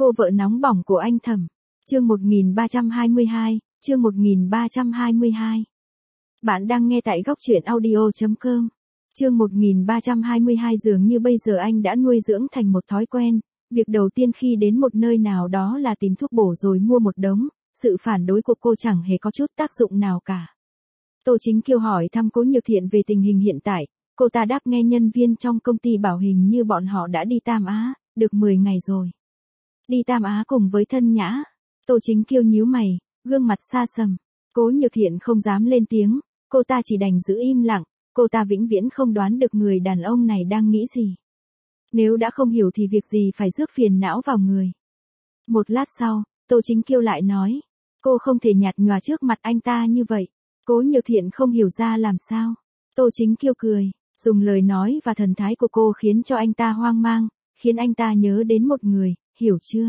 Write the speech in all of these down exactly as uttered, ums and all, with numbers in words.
Cô vợ nóng bỏng của anh Thẩm. Chương một nghìn ba trăm hai mươi hai, chương một nghìn ba trăm hai mươi hai. Bạn đang nghe tại góc truyện audio chấm com. Chương một nghìn ba trăm hai mươi hai dường như bây giờ anh đã nuôi dưỡng thành một thói quen, việc đầu tiên khi đến một nơi nào đó là tìm thuốc bổ rồi mua một đống, sự phản đối của cô chẳng hề có chút tác dụng nào cả. Tô Chính Kiêu hỏi thăm Cố Nhược Thiện về tình hình hiện tại, cô ta đáp nghe nhân viên trong công ty bảo hình như bọn họ đã đi Tam Á, được mười ngày rồi. Đi Tam Á cùng với Thân Nhã. Tô Chính Kiêu nhíu mày, gương mặt xa sầm. Cố Nhược Thiện không dám lên tiếng, cô ta chỉ đành giữ im lặng, cô ta vĩnh viễn không đoán được người đàn ông này đang nghĩ gì. Nếu đã không hiểu thì việc gì phải rước phiền não vào người. Một lát sau, Tô Chính Kiêu lại nói, cô không thể nhạt nhòa trước mặt anh ta như vậy. Cố Nhược Thiện không hiểu ra làm sao. Tô Chính Kiêu cười, dùng lời nói và thần thái của cô khiến cho anh ta hoang mang, khiến anh ta nhớ đến một người, hiểu chưa?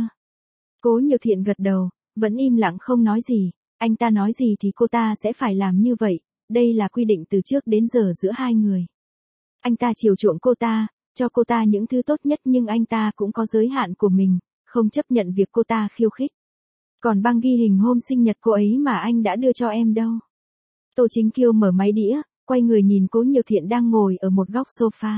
Cố Nhược Thiện gật đầu, vẫn im lặng không nói gì, anh ta nói gì thì cô ta sẽ phải làm như vậy, đây là quy định từ trước đến giờ giữa hai người. Anh ta chiều chuộng cô ta, cho cô ta những thứ tốt nhất nhưng anh ta cũng có giới hạn của mình, không chấp nhận việc cô ta khiêu khích. Còn băng ghi hình hôm sinh nhật cô ấy mà anh đã đưa cho em đâu? Tô Chính Kiêu mở máy đĩa, quay người nhìn Cố Nhược Thiện đang ngồi ở một góc sofa.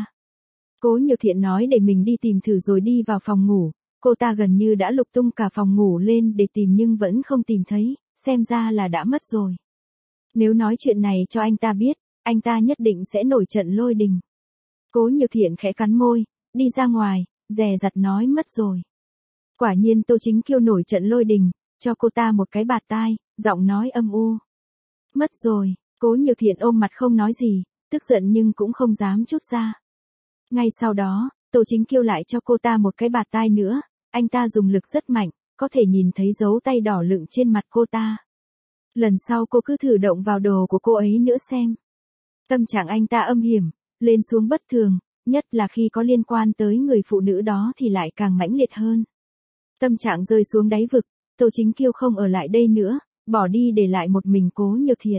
Cố Nhược Thiện nói để mình đi tìm thử rồi đi vào phòng ngủ, cô ta gần như đã lục tung cả phòng ngủ lên để tìm nhưng vẫn không tìm thấy, xem ra là đã mất rồi. Nếu nói chuyện này cho anh ta biết, anh ta nhất định sẽ nổi trận lôi đình. Cố Nhược Thiện khẽ cắn môi, đi ra ngoài, dè dặt nói mất rồi. Quả nhiên Tô Chính Kiêu nổi trận lôi đình, cho cô ta một cái bạt tai, giọng nói âm u. Mất rồi. Cố Nhược Thiện ôm mặt không nói gì, tức giận nhưng cũng không dám trút ra. Ngay sau đó, Tô Chính Kiêu lại cho cô ta một cái bạt tai nữa, anh ta dùng lực rất mạnh, có thể nhìn thấy dấu tay đỏ lựng trên mặt cô ta. Lần sau cô cứ thử động vào đồ của cô ấy nữa xem. Tâm trạng anh ta âm hiểm, lên xuống bất thường, nhất là khi có liên quan tới người phụ nữ đó thì lại càng mãnh liệt hơn. Tâm trạng rơi xuống đáy vực, Tô Chính Kiêu không ở lại đây nữa, bỏ đi để lại một mình Cố Nhược Thiện.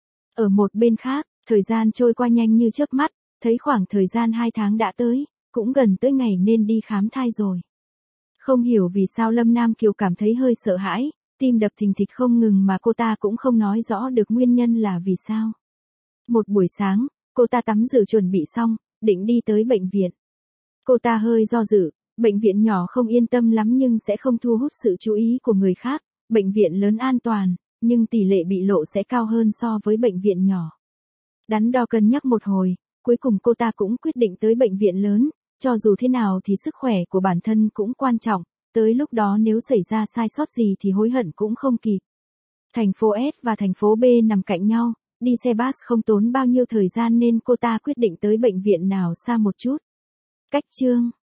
Ở một bên khác, thời gian trôi qua nhanh như chớp mắt, thấy khoảng thời gian hai tháng đã tới, cũng gần tới ngày nên đi khám thai rồi. Không hiểu vì sao Lâm Nam Kiều cảm thấy hơi sợ hãi, tim đập thình thịch không ngừng mà cô ta cũng không nói rõ được nguyên nhân là vì sao. Một buổi sáng, cô ta tắm rửa chuẩn bị xong, định đi tới bệnh viện. Cô ta hơi do dự, bệnh viện nhỏ không yên tâm lắm nhưng sẽ không thu hút sự chú ý của người khác, bệnh viện lớn an toàn, nhưng tỷ lệ bị lộ sẽ cao hơn so với bệnh viện nhỏ. Đắn đo cân nhắc một hồi, cuối cùng cô ta cũng quyết định tới bệnh viện lớn, cho dù thế nào thì sức khỏe của bản thân cũng quan trọng, tới lúc đó nếu xảy ra sai sót gì thì hối hận cũng không kịp. Thành phố S và thành phố B nằm cạnh nhau, đi xe bus không tốn bao nhiêu thời gian nên cô ta quyết định tới bệnh viện nào xa một chút. Cách chương